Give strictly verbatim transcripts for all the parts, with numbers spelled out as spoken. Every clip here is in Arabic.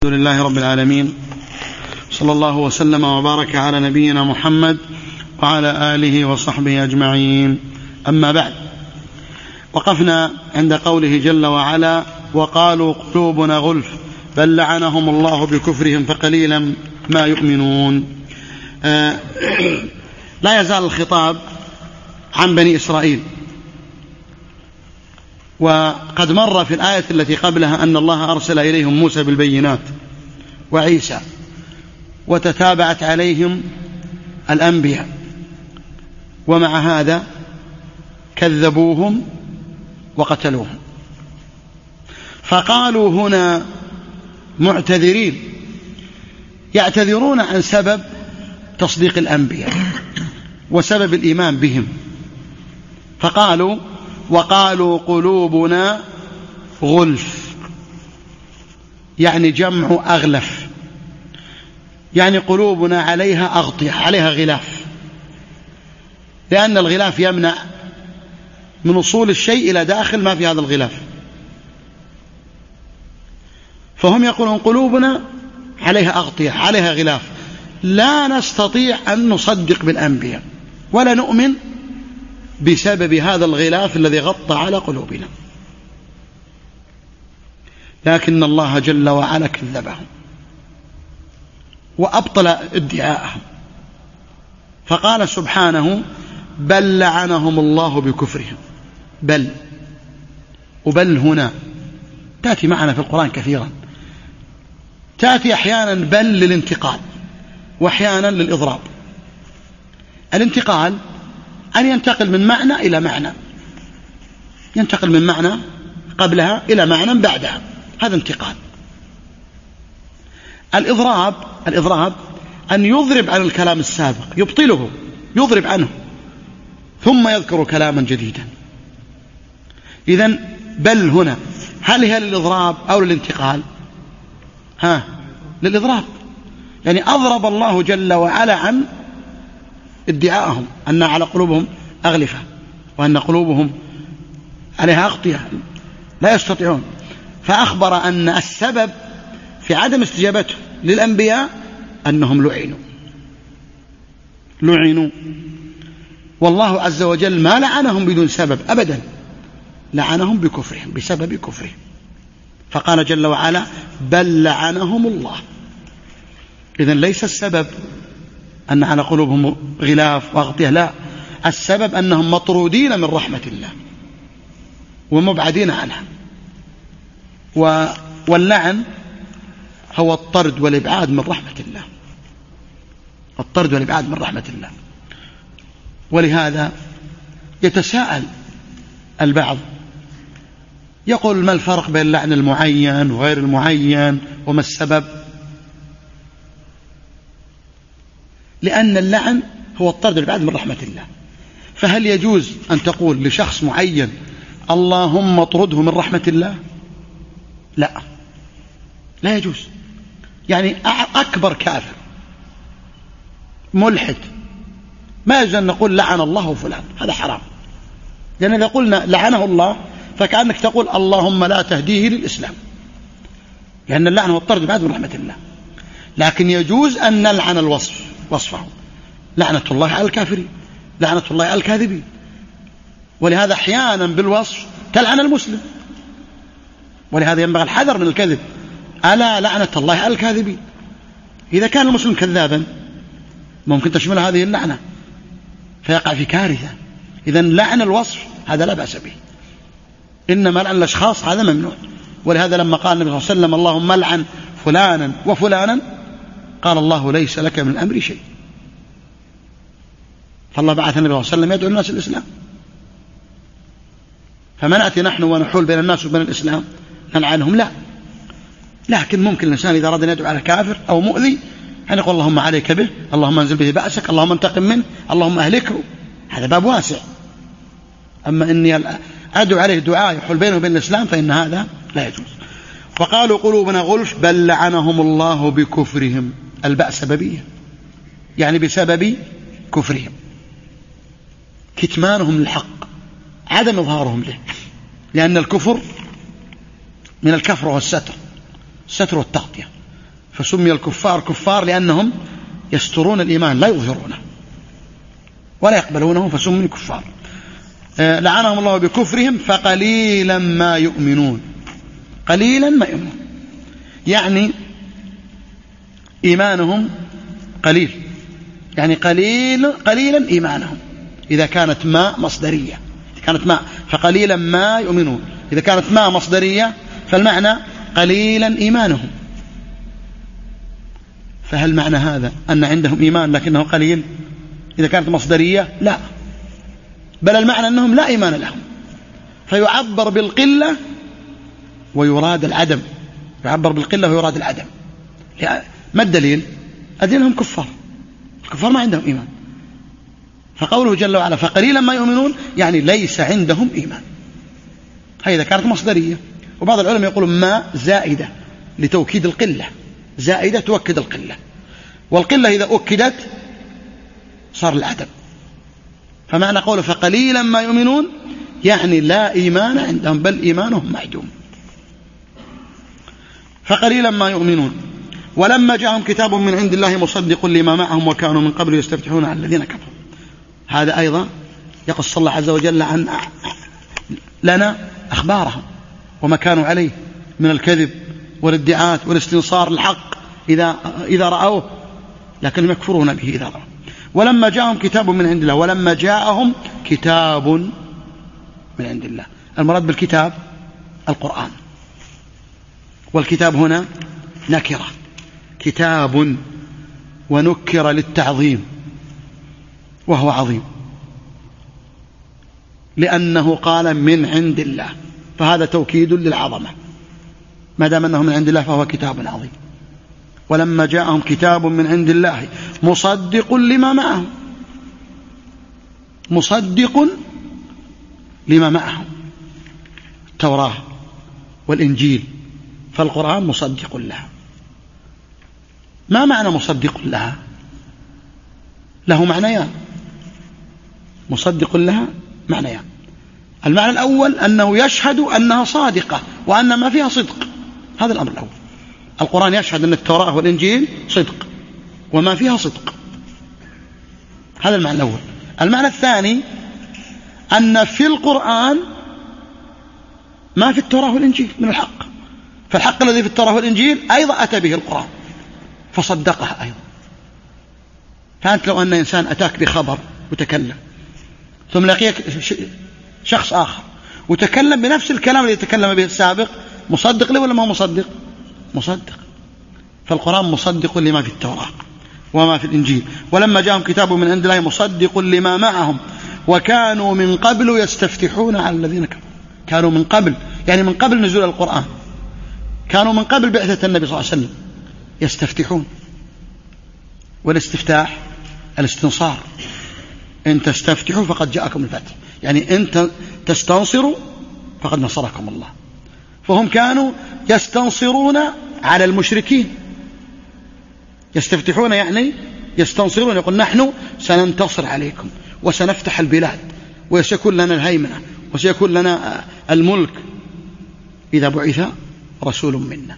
الحمد لله رب العالمين، صلى الله وسلم وبارك على نبينا محمد وعلى آله وصحبه أجمعين. أما بعد، وقفنا عند قوله جل وعلا: وقالوا قلوبنا غلف بل لعنهم الله بكفرهم فقليلا ما يؤمنون. آه لا يزال الخطاب عن بني إسرائيل، وقد مر في الآية التي قبلها أن الله أرسل إليهم موسى بالبينات وعيسى، وتتابعت عليهم الأنبياء، ومع هذا كذبوهم وقتلوهم. فقالوا هنا معتذرين، يعتذرون عن سبب تصديق الأنبياء وسبب الإيمان بهم. فقالوا: وقالوا قلوبنا غلف، يعني جمع أغلف، يعني قلوبنا عليها أغطية، عليها غلاف، لأن الغلاف يمنع من وصول الشيء إلى داخل ما في هذا الغلاف. فهم يقولون قلوبنا عليها أغطية، عليها غلاف، لا نستطيع أن نصدق بالأنبياء ولا نؤمن بسبب هذا الغلاف الذي غطى على قلوبنا. لكن الله جل وعلا كذبهم وأبطل ادعاءهم، فقال سبحانه: بل لعنهم الله بكفرهم. بل، وبل هنا تأتي معنا في القرآن كثيرا، تأتي أحيانا بل للانتقال وأحيانا للإضراب. الانتقال أن ينتقل من معنى إلى معنى، ينتقل من معنى قبلها إلى معنى بعدها، هذا انتقال. الإضراب الإضراب أن يضرب عن الكلام السابق، يبطله، يضرب عنه، ثم يذكر كلاما جديدا. إذن بل هنا هل هي للإضراب أو للانتقال؟ ها، للإضراب، يعني أضرب الله جل وعلا عن ادعاءهم أن على قلوبهم أغلفة وأن قلوبهم عليها أغطية لا يستطيعون. فأخبر أن السبب في عدم استجابته للأنبياء أنهم لعنوا لعنوا والله عز وجل ما لعنهم بدون سبب أبدا، لعنهم بكفرهم، بسبب كفرهم. فقال جل وعلا: بل لعنهم الله. إذن ليس السبب أن على قلوبهم غلاف وأغطية، لا، السبب أنهم مطرودين من رحمة الله ومبعدين عنها. واللعن هو الطرد والإبعاد من رحمة الله، الطرد والإبعاد من رحمة الله. ولهذا يتساءل البعض، يقول: ما الفرق بين اللعن المعين وغير المعين وما السبب؟ لأن اللعن هو الطرد والإبعاد من رحمة الله. فهل يجوز أن تقول لشخص معين: اللهم اطرده من رحمة الله؟ لا، لا يجوز. يعني أكبر كافر ملحد ما يجوز أن نقول لعن الله فلان، هذا حرام. لأن إذا قلنا لعنه الله فكأنك تقول اللهم لا تهديه للإسلام، لأن اللعن هو الطرد والإبعاد من رحمة الله. لكن يجوز أن نلعن الوصف، وصفه لعنة الله على الكافرين، لعنة الله على الكاذبين. ولهذا أحيانا بالوصف تلعن المسلم، ولهذا ينبغي الحذر من الكذب. ألا لعنة الله على الكاذبين. إذا كان المسلم كذابا ممكن تشمل هذه اللعنة فيقع في كارثة. إذن لعن الوصف هذا لا بأس به، إنما لعن الأشخاص هذا ممنوع. ولهذا لما قال النبي صلى الله عليه وسلم: اللهم لعن فلانا وفلانا، قال الله: ليس لك من الأمر شيء. فالله بعث النبي صلى الله عليه وسلم يدعو الناس الإسلام، فما نأتي نحن ونحول بين الناس وبين الإسلام نلعنهم، لا. لكن ممكن الإنسان إذا أراد أن يدعو على كافر أو مؤذي أن يقول: اللهم عليك به، اللهم انزل به بأسك، اللهم انتقم منه، اللهم أهلكه. هذا باب واسع. أما إني أدعو عليه دعاء يحول بينه وبين الإسلام فإن هذا لا يجوز. وقالوا قلوبنا غلف بل لعنهم الله بكفرهم. الباء سببية، يعني بسبب كفرهم، كتمانهم للحق، عدم إظهارهم له. لأن الكفر من الكفر والستر، الستر والتغطية. فسمي الكفار كفار لأنهم يسترون الإيمان لا يظهرونه ولا يقبلونه فسمي كفار. لعنهم الله بكفرهم فقليلا ما يؤمنون. قليلا ما يؤمنون يعني إيمانهم قليل، يعني قليل قليلا إيمانهم إذا كانت ما مصدرية. إذا كانت ما فقليلا ما يؤمنون، إذا كانت ما مصدرية فالمعنى قليلا إيمانهم. فهل معنى هذا أن عندهم إيمان لكنه قليل إذا كانت مصدرية؟ لا، بل المعنى أنهم لا إيمان لهم، فيعبر بالقلة ويراد العدم. يعبر بالقلة ويراد العدم. ما الدليل؟ أدينهم كفار، الكفار ما عندهم إيمان. فقوله جل وعلا فقليلا ما يؤمنون يعني ليس عندهم إيمان، هذا كانت مصدرية. وبعض العلماء يقولون ما زائدة لتوكيد القلة، زائدة تؤكد القلة، والقلة إذا أكدت صار العدم. فمعنى قوله فقليلا ما يؤمنون يعني لا إيمان عندهم بل إيمانهم معدوم. فقليلا ما يؤمنون. ولما جاءهم كتاب من عند الله مصدق لما معهم وكانوا من قبل يستفتحون على الذين كفروا. هذا أيضا يقص الله عز وجل عن لنا أخبارهم وما كانوا عليه من الكذب والادعاءات والاستنصار الحق إذا, إذا رأوه، لكنهم يكفرون به إذا رأوه. ولما جاءهم كتاب من عند الله. ولما جاءهم كتاب من عند الله، المراد بالكتاب القرآن، والكتاب هنا نكرة، كتاب ونكر للتعظيم وهو عظيم لأنه قال من عند الله، فهذا توكيد للعظمة. ما دام أنه من عند الله فهو كتاب عظيم. ولما جاءهم كتاب من عند الله مصدق لما معهم، مصدق لما معهم، التوراة والإنجيل، فالقرآن مصدق لها. ما معنى مصدق لها؟ له معنيان، مصدق لها معنيان. المعنى الأول أنه يشهد أنها صادقة وأن ما فيها صدق، هذا الأمر الأول. القرآن يشهد أن التوراة والإنجيل صدق وما فيها صدق، هذا المعنى الأول. المعنى الثاني أن في القرآن ما في التوراة والإنجيل من الحق، فالحق الذي في التوراة والإنجيل أيضا أتى به القرآن فصدقها أيضا. فأنت لو أن إنسان أتاك بخبر وتكلم ثم لقيك شخص آخر وتكلم بنفس الكلام الذي تكلم به السابق، مصدق له ولا ما مصدق؟ مصدق. فالقرآن مصدق لما في التوراة وما في الإنجيل. ولما جاءهم كتاب من عند الله مصدق لما معهم وكانوا من قبل يستفتحون على الذين كفروا. كانوا من قبل يعني من قبل نزول القرآن، كانوا من قبل بعثة النبي صلى الله عليه وسلم يستفتحون. والاستفتاح الاستنصار، إن تستفتحوا فقد جاءكم الفتح، يعني إن تستنصروا فقد نصركم الله. فهم كانوا يستنصرون على المشركين، يستفتحون يعني يستنصرون، يقول نحن سننتصر عليكم وسنفتح البلاد وسيكون لنا الهيمنة وسيكون لنا الملك إذا بعث رسول منا.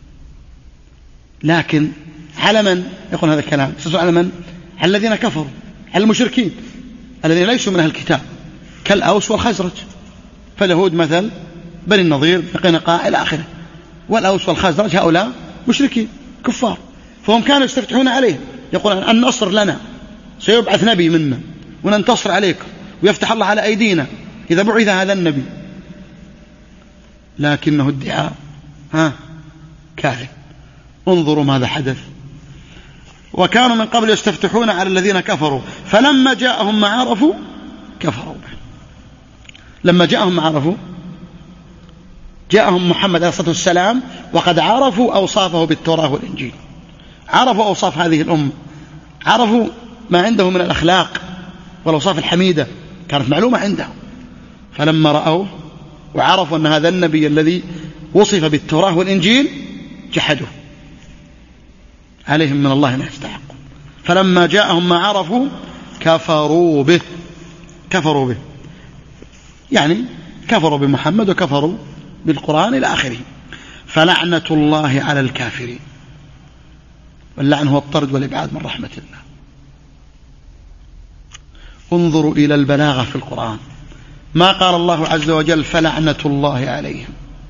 لكن على من يقول هذا الكلام؟ على من؟ على الذين كفروا، على المشركين الذين ليسوا من أهل الكتاب كالأوس والخزرج. فاليهود مثل بني النضير بن قينقاع إلى آخره، والأوس والخزرج هؤلاء مشركين كفار، فهم كانوا يستفتحون عليهم يقولون النصر لنا، سيبعث نبي منا وننتصر عليكم ويفتح الله على أيدينا إذا بعث هذا النبي. لكنه ادعاء ها كاذب. انظروا ماذا حدث. وكانوا من قبل يستفتحون على الذين كفروا فلما جاءهم ما عرفوا كفروا به. لما جاءهم ما عرفوا، جاءهم محمد عليه الصلاة والسلام وقد عرفوا أوصافه بالتوراة والإنجيل، عرفوا أوصاف هذه الأمة، عرفوا ما عنده من الأخلاق والأوصاف الحميدة كانت معلومة عندهم. فلما رأوه وعرفوا أن هذا النبي الذي وصف بالتوراة والإنجيل جحدوه، عليهم من الله ما يستحق. فلما جاءهم ما عرفوا كفروا به، كفروا به يعني كفروا بمحمد وكفروا بالقرآن إلى آخره. فلعنة الله على الكافرين. واللعن هو الطرد والإبعاد من رحمة الله. انظروا إلى البلاغة في القرآن، ما قال الله عز وجل فلعنة الله عليهم،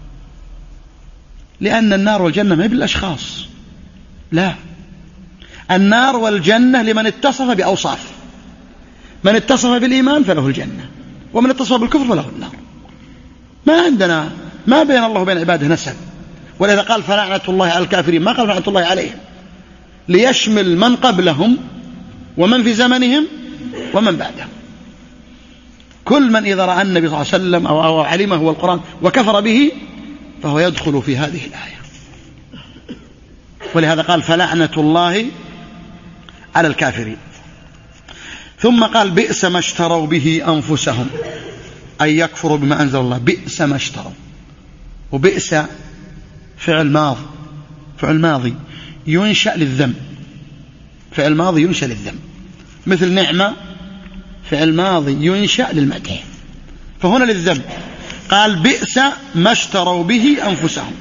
لأن النار والجنة ما هي بالأشخاص، لا، النار والجنة لمن اتصف بأوصاف، من اتصف بالإيمان فله الجنة، ومن اتصف بالكفر فله النار. ما عندنا، ما بين الله وبين عباده نسب. ولذا قال فلعنة الله على الكافرين، ما قال فلعنة الله عليهم، ليشمل من قبلهم ومن في زمنهم ومن بعدهم. كل من إذا رأى النبي صلى الله عليه وسلم أو, أو علمه هو القرآن وكفر به فهو يدخل في هذه الآية. ولهذا قال فلعنة الله على الكافرين. ثم قال بئس ما اشتروا به أنفسهم أي يكفروا بما أنزل الله. بئس ما اشتروا، وبئس فعل ماضي، فعل ماضي ينشأ للذم، فعل ماضي ينشأ للذم، مثل نعمة فعل ماضي ينشأ للمدح، فهنا للذم. قال بئس ما اشتروا به أنفسهم.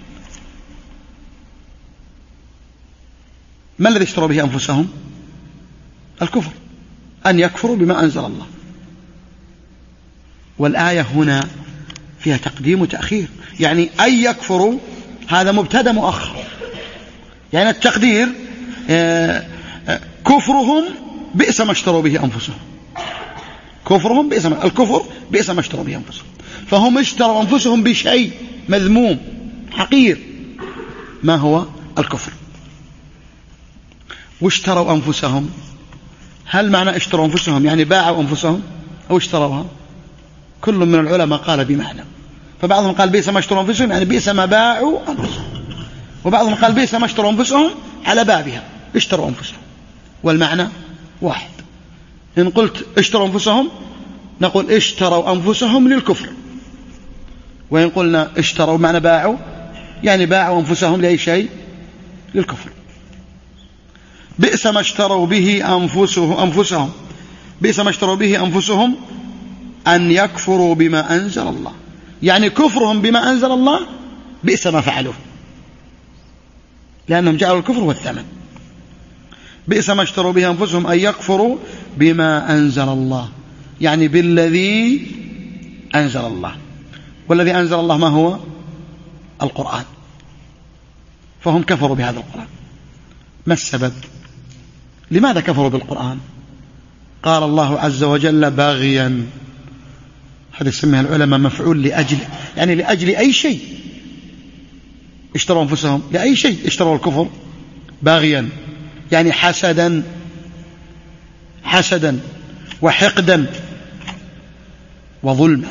ما الذي اشتروا به أنفسهم؟ الكفر، أن يكفروا بما أنزل الله. والآية هنا فيها تقديم وتأخير، يعني أن يكفروا هذا مبتدأ مؤخر، يعني التقدير كفرهم بئس ما اشتروا به أنفسهم، كفرهم بئس ما الكفر بئس ما اشتروا به أنفسهم. فهم اشتروا أنفسهم بشيء مذموم حقير، ما هو الكفر. واشتروا أنفسهم، هل معنى اشتروا أنفسهم يعني باعوا أنفسهم أو اشتروها؟ كل من العلماء قال بمعنى، فبعضهم قال بئس ما اشتروا أنفسهم يعني بئس ما باعوا أنفسهم، وبعضهم قال بئس ما اشتروا أنفسهم على بابها اشتروا أنفسهم، والمعنى واحد. إن قلت اشتروا أنفسهم نقول اشتروا أنفسهم للكفر، وإن قلنا اشتروا معنى باعوا يعني باعوا أنفسهم لأي شيء، للكفر. بئس ما اشتروا به أنفسهم أنفسهم بئس ما اشتروا به أنفسهم أن يكفروا بما أنزل الله، يعني كفرهم بما أنزل الله بئس ما فعلوه، لأنهم جعلوا الكفر والثمن. بئس ما اشتروا به أنفسهم أن يكفروا بما أنزل الله، يعني بالذي أنزل الله، والذي أنزل الله ما هو؟ القرآن. فهم كفروا بهذا القرآن. ما السبب؟ لماذا كفروا بالقرآن؟ قال الله عز وجل باغيا، هذا يسميه العلماء مفعول لأجل، يعني لأجل أي شيء اشتروا أنفسهم، لأي شيء اشتروا الكفر. باغيا يعني حسدا، حسدا وحقدا وظلما.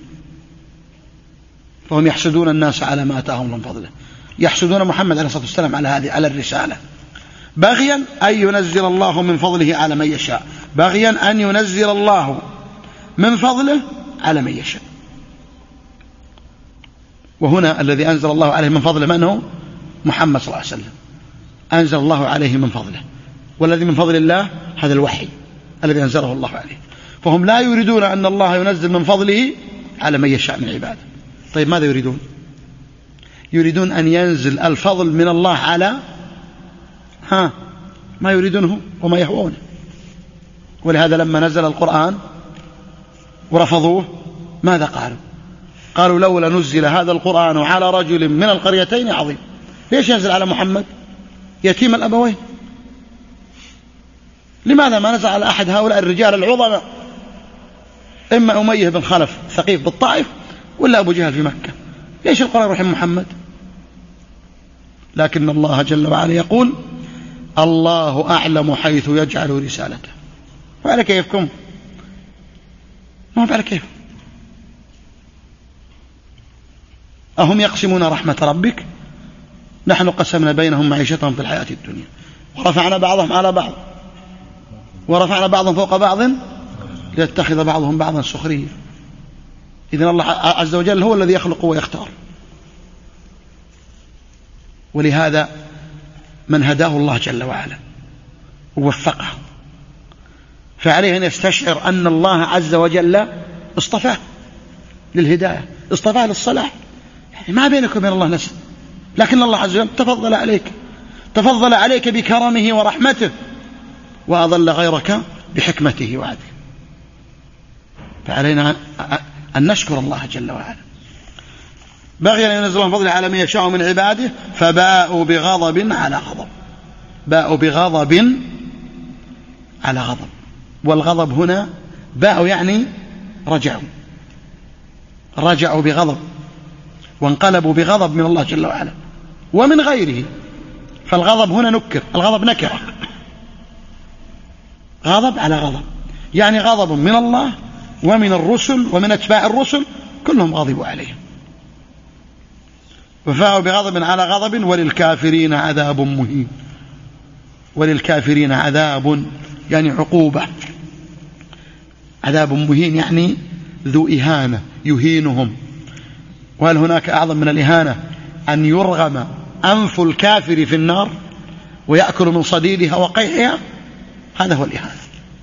فهم يحسدون الناس على ما أتاهم من فضله، يحسدون محمد عليه الصلاة والسلام على هذه على الرسالة. باغيا أن ينزل الله من فضله على من يشاء، باغيا أن ينزل الله من فضله على من يشاء. وهنا الذي أنزل الله عليه من فضله من هو؟ محمد صلى الله عليه وسلم، أنزل الله عليه من فضله، والذي من فضل الله هذا الوحي الذي أنزله الله عليه. فهم لا يريدون أن الله ينزل من فضله على من يشاء من عباده. طيب ماذا يريدون؟ يريدون أن ينزل الفضل من الله على ها ما يريدونه وما يهوونه. ولهذا لما نزل القرآن ورفضوه ماذا قالوا؟ قالوا لولا نزل هذا القرآن على رجل من القريتين عظيم. ليش ينزل على محمد يتيم الأبوين؟ لماذا ما نزل على أحد هؤلاء الرجال العظماء، إما أمية بن خلف ثقيف بالطائف ولا أبو جهل في مكة؟ ليش القرآن يروح محمد؟ لكن الله جل وعلا يقول الله أعلم حيث يجعل رسالته. وعلى كيفكم؟ ما هو على كيف. أهم يقسمون رحمة ربك نحن قسمنا بينهم معيشتهم في الحياة الدنيا ورفعنا بعضهم على بعض ورفعنا بعضهم فوق بعض ليتخذ بعضهم بعضا سخريا. إذن الله عز وجل هو الذي يخلق ويختار. ولهذا من هداه الله جل وعلا ووفقه فعليه أن يستشعر أن الله عز وجل اصطفاه للهداية، اصطفاه للصلاح. يعني ما بينك وبين الله نسب، لكن الله عز وجل تفضل عليك تفضل عليك بكرمه ورحمته وأضل غيرك بحكمته وعدله. فعلينا أن نشكر الله جل وعلا. بغي أن ينزل الله فضله على من يشاء من عباده فباءوا بغضب على غضب. باءوا بغضب على غضب، والغضب هنا باءوا يعني رجعوا رجعوا بغضب وانقلبوا بغضب من الله جل وعلا ومن غيره. فالغضب هنا نكر، الغضب نكرة، غضب على غضب، يعني غضب من الله ومن الرسل ومن أتباع الرسل كلهم غضبوا عليهم. وفاءوا بغضب على غضب وللكافرين عذاب مهين. وللكافرين عذاب يعني عقوبة، عذاب مهين يعني ذو إهانة يهينهم. وهل هناك أعظم من الإهانة أن يرغم أنف الكافر في النار ويأكل من صديدها وقيحها؟ هذا هو الإهانة.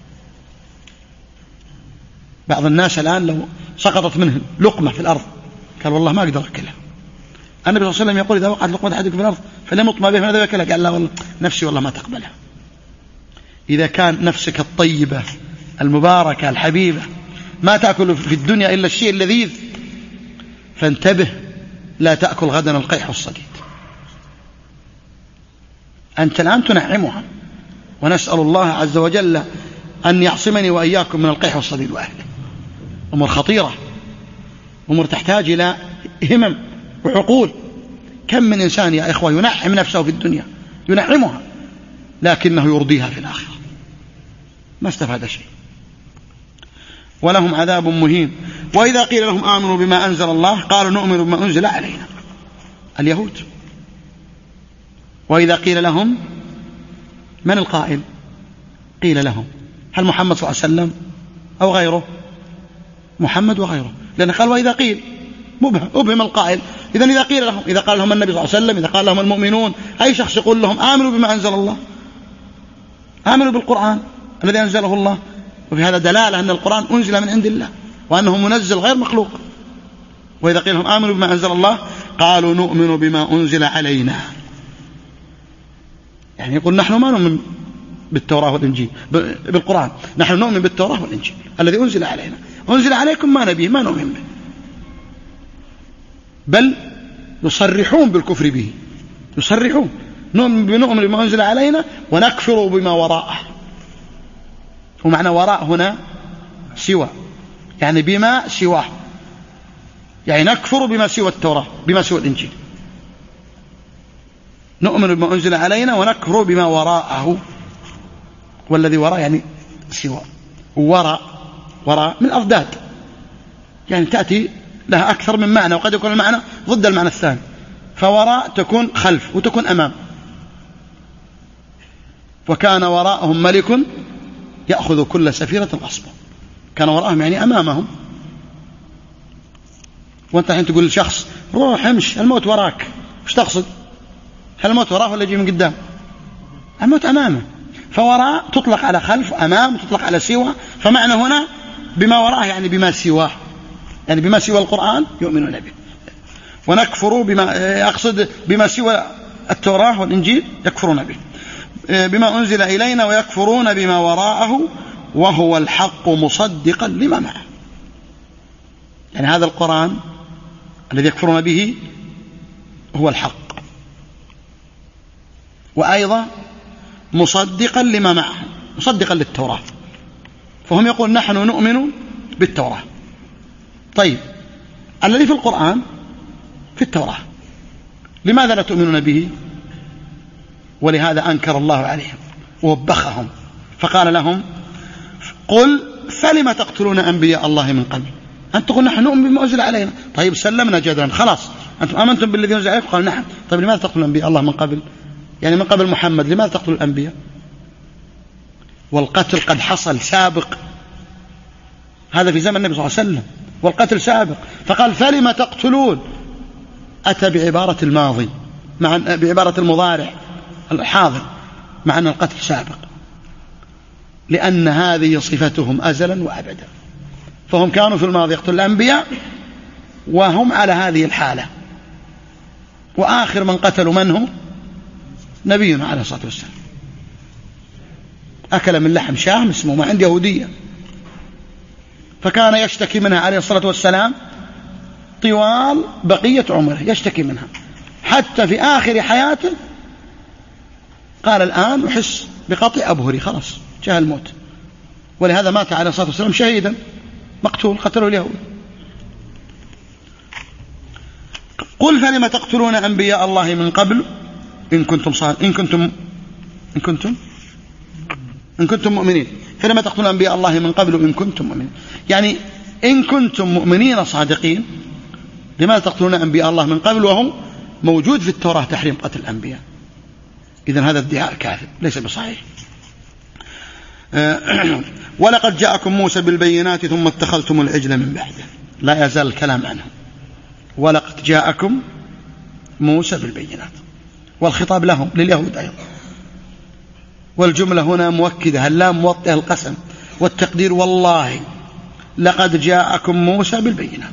بعض الناس الآن لو سقطت منه لقمة في الأرض قال والله ما أقدر أكلها. النبي صلى الله عليه وسلم يقول إذا وقعت لقمة أحدكم في الأرض فليمط ما بها فماذا يأكلها؟ قال لا والله نفسي والله ما تقبلها. إذا كان نفسك الطيبة المباركة الحبيبة ما تأكل في الدنيا إلا الشيء اللذيذ فانتبه لا تأكل غدا القيح والصديد. أنت الآن تنعمها، ونسأل الله عز وجل أن يعصمني وإياكم من القيح والصديد وأهله. أمور خطيرة، أمور تحتاج إلى همم وعقول. كم من إنسان يا إخوة ينعم نفسه في الدنيا ينعمها لكنه يرضيها في الآخرة ما استفاد شيء. ولهم عذاب مهين. وإذا قيل لهم آمنوا بما أنزل الله قالوا نؤمن بما أنزل علينا، اليهود. وإذا قيل لهم، من القائل؟ قيل لهم، هل محمد صلى الله عليه وسلم أو غيره؟ محمد وغيره، لأن قال وإذا قيل مبهم أبهم القائل. إذن إذا قيل لهم، إذا قال لهم النبي صلى الله عليه وسلم، إذا قال لهم المؤمنون، أي شخص يقول لهم آمنوا بما أنزل الله، آمنوا بالقرآن الذي أنزله الله. وفي هذا دلالة أن القرآن أنزل من عند الله وأنه منزل غير مخلوق. وإذا قيل لهم آمنوا بما أنزل الله قالوا نؤمن بما أنزل علينا، يعني يقول نحن ما نؤمن بالتوراة والإنجيل بالقرآن، نحن نؤمن بالتوراة والإنجيل الذي أنزل علينا. أنزل عليكم ما نبيه ما نؤمن به، بل يصرحون بالكفر به، يصرحون نؤمن بما أنزل علينا ونكفر بما وراءه. ومعنى وراء هنا سوى، يعني بما سواه، يعني نكفر بما سوى التوراة بما سوى الإنجيل. نؤمن بما أنزل علينا ونكفر بما وراءه، والذي وراء يعني سوى. وراء وراء من أضداد، يعني تأتي لها أكثر من معنى، وقد يكون المعنى ضد المعنى الثاني. فوراء تكون خلف وتكون أمام. وكان وراءهم ملك يأخذ كل سفينة غصبا. كان وراءهم يعني أمامهم. وانت الحين تقول لشخص روح امش الموت وراك، وش تقصد؟ هل الموت وراه ولا يجي من قدام؟ الموت أمامه. فوراء تطلق على خلف، أمام تطلق على سوى. فمعنى هنا بما وراءه يعني بما سواه، يعني بما سوى القرآن يؤمنون به. ونكفروا بما أقصد بما سوى التوراة والإنجيل يكفرون به. بما أنزل إلينا ويكفرون بما وراءه وهو الحق مصدقا لما معه. يعني هذا القرآن الذي يكفرون به هو الحق، وأيضا مصدقا لما معه، مصدقا للتوراة. فهم يقول نحن نؤمن بالتوراة. طيب الذي في القرآن في التوراة لماذا لا تؤمنون به؟ ولهذا أنكر الله عليهم ووبخهم فقال لهم قل فلم تقتلون أنبياء الله من قبل أن تقول نحن نؤمن بما أنزل علينا. طيب سلمنا جدلا خلاص أنتم آمنتم بالذي أنزل عليكم؟ قال نعم. طيب لماذا تقتلون أنبياء الله من قبل؟ يعني من قبل محمد لماذا تقتلوا الأنبياء؟ والقتل قد حصل سابق، هذا في زمن النبي صلى الله عليه وسلم، والقتل سابق. فقال فلم تقتلون، أتى بعبارة الماضي مع بعبارة المضارع الحاضر مع أن القتل سابق، لأن هذه صفتهم أزلا وأبدا. فهم كانوا في الماضي يقتلون الأنبياء وهم على هذه الحالة. وآخر من قتلوا من هو؟ نبينا عليه الصلاة والسلام أكل من لحم شاه مسمومة عند يهودية، فكان يشتكي منها عليه الصلاة والسلام طوال بقية عمره، يشتكي منها حتى في آخر حياته قال الآن أحس بقطع أبهري، خلاص جاء الموت. ولهذا مات عليه الصلاة والسلام شهيدا مقتول، قتله اليهود. قل فلم تقتلون أنبياء الله من قبل إن كنتم صادق إن كنتم إن كنتم إن كنتم مؤمنين. فلم تقتلون أنبياء الله من قبل إن كنتم مؤمنين، يعني إن كنتم مؤمنين صادقين لماذا تقتلون أنبياء الله من قبل وهم موجود في التوراة تحريم قتل الأنبياء؟ إذن هذا ادعاء كاذب ليس بصحيح. ولقد جاءكم موسى بالبينات ثم اتخذتم العجل من بعده، لا يزال الكلام عنه. ولقد جاءكم موسى بالبينات، والخطاب لهم لليهود أيضا، والجملة هنا مؤكدة، اللام موطئة القسم، والتقدير والله لقد جاءكم موسى بالبينات.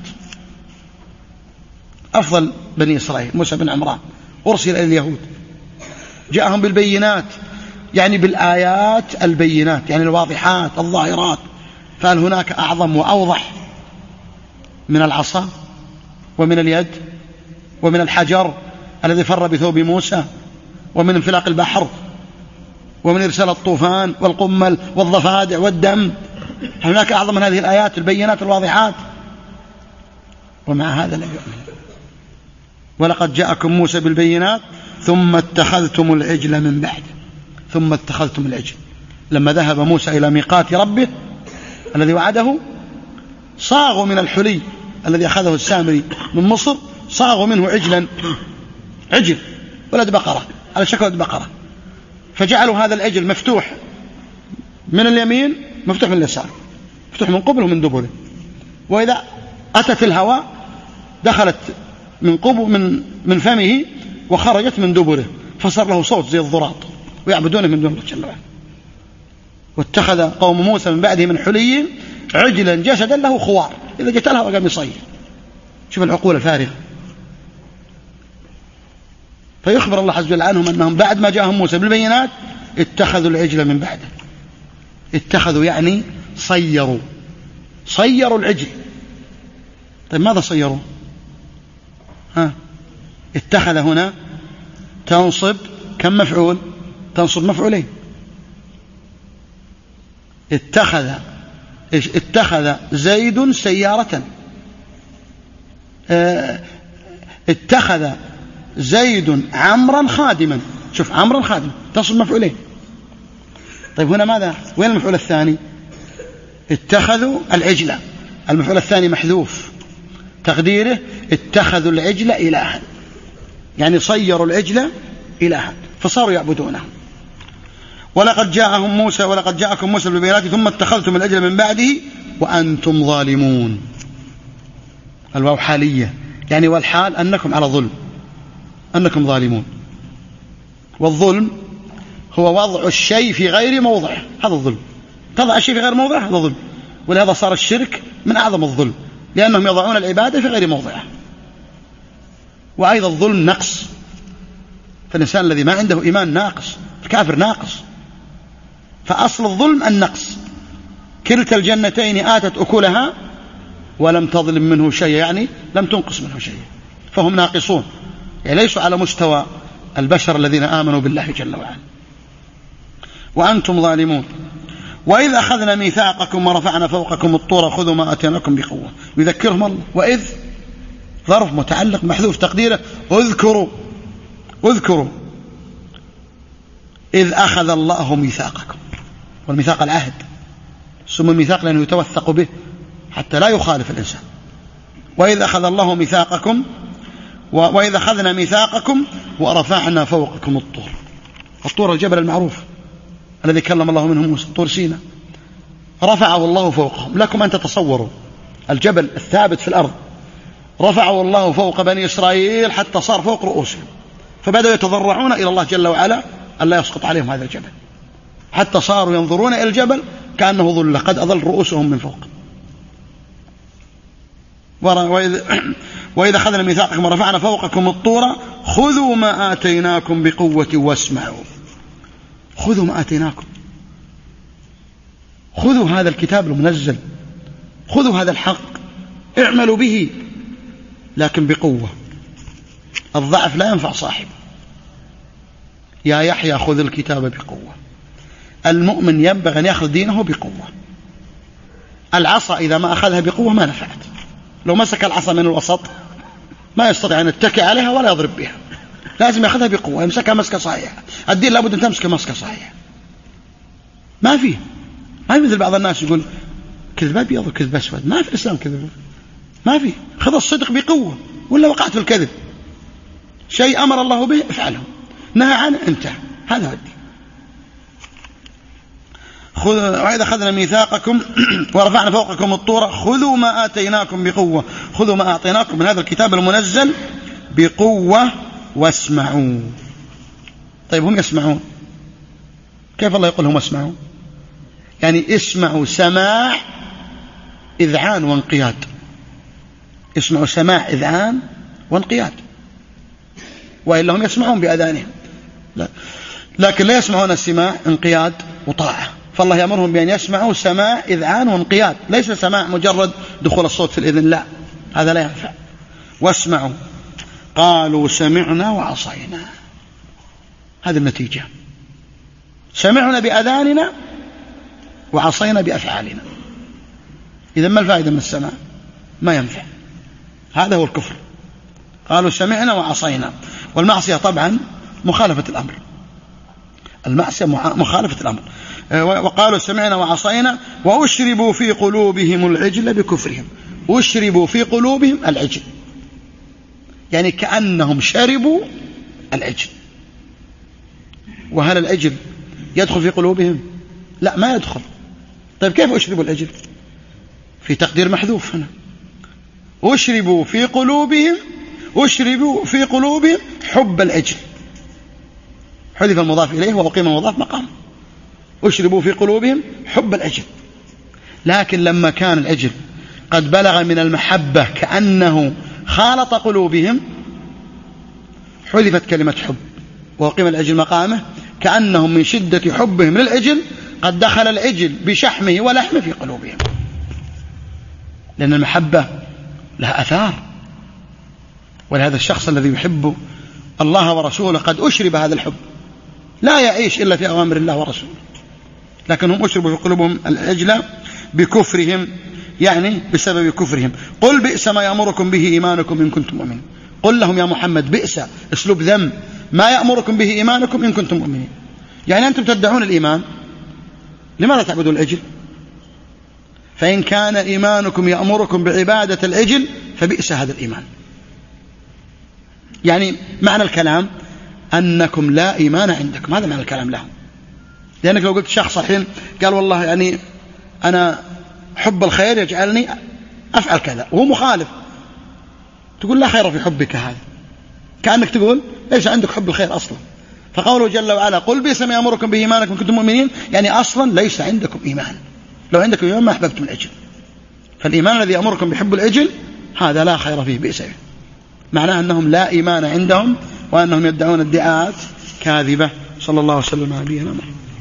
أفضل بني إسرائيل موسى بن عمران أرسل إلى اليهود، جاءهم بالبينات يعني بالآيات البينات، يعني الواضحات الظاهرات. فهل هناك أعظم وأوضح من العصا ومن اليد ومن الحجر الذي فر بثوب موسى، ومن انفلاق البحر، ومن إرسال الطوفان والقمل والضفادع والدم؟ هل هناك أعظم من هذه الآيات البينات الواضحات؟ ومع هذا لم يؤمن. ولقد جاءكم موسى بالبينات ثم اتخذتم العجل من بعد. ثم اتخذتم العجل، لما ذهب موسى إلى ميقات ربه الذي وعده، صاغوا من الحلي الذي أخذه السامري من مصر، صاغوا منه عجلا، عجل ولد بقرة على شكل ولد بقرة، فجعلوا هذا العجل مفتوح من اليمين مفتوح من اليسار، مفتوح من قبله ومن دبره، وإذا أتت الهواء دخلت من قبل من من فمه وخرجت من دبره، فصار له صوت زي الضراط ويعبدونه من دون الله جل وعلا. واتخذ قوم موسى من بعده من حلي عجلا جسدا له خوار، إذا جت الهواء قام يصيح. شوف العقول الفارغة. فيخبر الله عز وجل عنهم أنهم بعد ما جاءهم موسى بالبينات اتخذوا العجل من بعده. اتخذوا يعني صيروا، صيروا العجل. طيب ماذا صيروا؟ ها اتخذ هنا تنصب كم مفعول؟ تنصب مفعولين. اتخذ اتخذ زيد سيارة، اه اتخذ زيد عمرا خادما. شوف عمرا خادما تنصب مفعولين. طيب هنا ماذا؟ وين المفعول الثاني؟ اتخذوا العجلة، المفعول الثاني محذوف تقديره اتخذوا العجل إلها، يعني صيروا العجل إلها فصاروا يعبدونه. ولقد جاءهم موسى ولقد جاءكم موسى بالبينات ثم اتخذتم العجل من بعده وأنتم ظالمون. الواو حالية، يعني والحال أنكم على ظلم، أنكم ظالمون. والظلم هو وضع الشيء في غير موضعه، هذا الظلم. تضع الشيء في غير موضعه هذا ظلم. ولهذا صار الشرك من أعظم الظلم، لأنهم يضعون العبادة في غير موضعها. وأيضا الظلم نقص، فالإنسان الذي ما عنده إيمان ناقص، الكافر ناقص. فأصل الظلم النقص. كلتا الجنتين آتت أكلها ولم تظلم منه شيء، يعني لم تنقص منه شيء، فهم ناقصون، يعني ليسوا على مستوى البشر الذين آمنوا بالله جل وعلا. وأنتم ظالمون. وإذ أخذنا ميثاقكم ورفعنا فوقكم الطور خذوا ما أتيناكم بقوة. يذكرهم الله. وإذ ظرف متعلق محذوف تقديره اذكروا، اذكروا إذ أخذ الله ميثاقكم. والميثاق العهد، سمى الميثاق لأنه يتوثق به حتى لا يخالف الإنسان. وإذ أخذ الله ميثاقكم وإذ أخذنا ميثاقكم ورفعنا فوقكم الطور. الطور الجبل المعروف الذي كلم الله منه موسى، طور سيناء، رفعه الله فوقهم. لكم أن تتصوروا الجبل الثابت في الأرض رفعه الله فوق بني إسرائيل حتى صار فوق رؤوسهم، فبدأوا يتضرعون إلى الله جل وعلا ألا يسقط عليهم هذا الجبل، حتى صاروا ينظرون إلى الجبل كأنه ظل قد أظل رؤوسهم من فوق. وإذ, وإذ أخذنا ميثاقكم ورفعنا فوقكم الطور خذوا ما آتيناكم بقوة واسمعوا. خذوا ما آتيناكم، خذوا هذا الكتاب المنزل، خذوا هذا الحق، اعملوا به، لكن بقوة. الضعف لا ينفع صاحبه. يا يحيى خذ الكتاب بقوة. المؤمن ينبغي أن يأخذ دينه بقوة. العصا إذا ما أخذها بقوة ما نفعت. لو مسك العصا من الوسط ما يستطيع أن يتكئ عليها ولا يضرب بها، لازم يأخذها بقوة، يمسكها مسكة صحيحة. الدين لابد أن تمسك مسكة صحيحة. ما فيه ما مثل بعض الناس يقول كذب أبيض وكذب أسود. ما في الإسلام كذب، ما في. خذ الصدق بقوة ولا وقعت في الكذب. شيء أمر الله به افعله، نهى عنه انتهى، هذا هو الدين. وإذا أخذنا ميثاقكم ورفعنا فوقكم الطور خذوا ما آتيناكم بقوة، خذوا ما أعطيناكم من هذا الكتاب المنزل بقوة واسمعوا. طيب هم يسمعون، كيف الله يقول هم اسمعوا؟ يعني اسمعوا سماع إذعان وانقياد. اسمعوا سماع إذعان وانقياد، وإلا هم يسمعون بأذانهم، لا. لكن لا يسمعون السماع انقياد وطاعة. فالله يأمرهم بأن يسمعوا سماع إذعان وانقياد، ليس سماع مجرد دخول الصوت في الإذن، لا، هذا لا ينفع. واسمعوا قالوا سمعنا وعصينا. هذه النتيجة، سمعنا بأذاننا وعصينا بأفعالنا. إذا ما الفائدة من السماع؟ ما ينفع. هذا هو الكفر. قالوا سمعنا وعصينا. والمعصية طبعا مخالفة الأمر، المعصية مخالفة الأمر. وقالوا سمعنا وعصينا وأشربوا في قلوبهم العجل بكفرهم. أشربوا في قلوبهم العجل، يعني كأنهم شربوا العجل. وهل العجل يدخل في قلوبهم؟ لا، ما يدخل. طيب كيف أشربوا العجل؟ في تقدير محذوف هنا. أشربوا في قلوبهم، أشربوا في قلوبهم حب العجل، حذف المضاف إليه وأقيم المضاف مقام. أشربوا في قلوبهم حب العجل. لكن لما كان العجل قد بلغ من المحبة كأنه خالط قلوبهم حذفت كلمة حب وأقيم العجل مقامه، كأنهم من شدة حبهم للعجل قد دخل العجل بشحمه ولحمه في قلوبهم، لأن المحبة لها أثار. ولهذا الشخص الذي يحب الله ورسوله قد أشرب هذا الحب، لا يعيش إلا في أوامر الله ورسوله. لكنهم أشربوا في قلوبهم العجل بكفرهم، يعني بسبب كفرهم. قل بئس ما يأمركم به إيمانكم إن كنتم مؤمنين. قل لهم يا محمد بئس، اسلوب ذم، ما يأمركم به إيمانكم إن كنتم مؤمنين. يعني أنتم تدعون الإيمان، لماذا تعبدون العجل؟ فإن كان إيمانكم يأمركم بعبادة العجل فبئس هذا الإيمان. يعني معنى الكلام أنكم لا إيمان عندكم، هذا معنى الكلام لهم. لأنك لو قلت شخص الحين قال والله يعني أنا حب الخير يجعلني أفعل كذا وهو مخالف، تقول لا خير في حبك هذا، كأنك تقول ليس عندك حب الخير أصلا. فقوله جل وعلا قل بئس ما يأمركم به إيمانكم إن كنتم مؤمنين، يعني أصلا ليس عندكم إيمان. لو عندكم إيمان ما أحببتم العجل. فالإيمان الذي يأمركم بحب العجل هذا لا خير فيه، بئس به. معناه أنهم لا إيمان عندهم وأنهم يدعون ادعاءات كاذبة. صلى الله وسلم على نبينا محمد.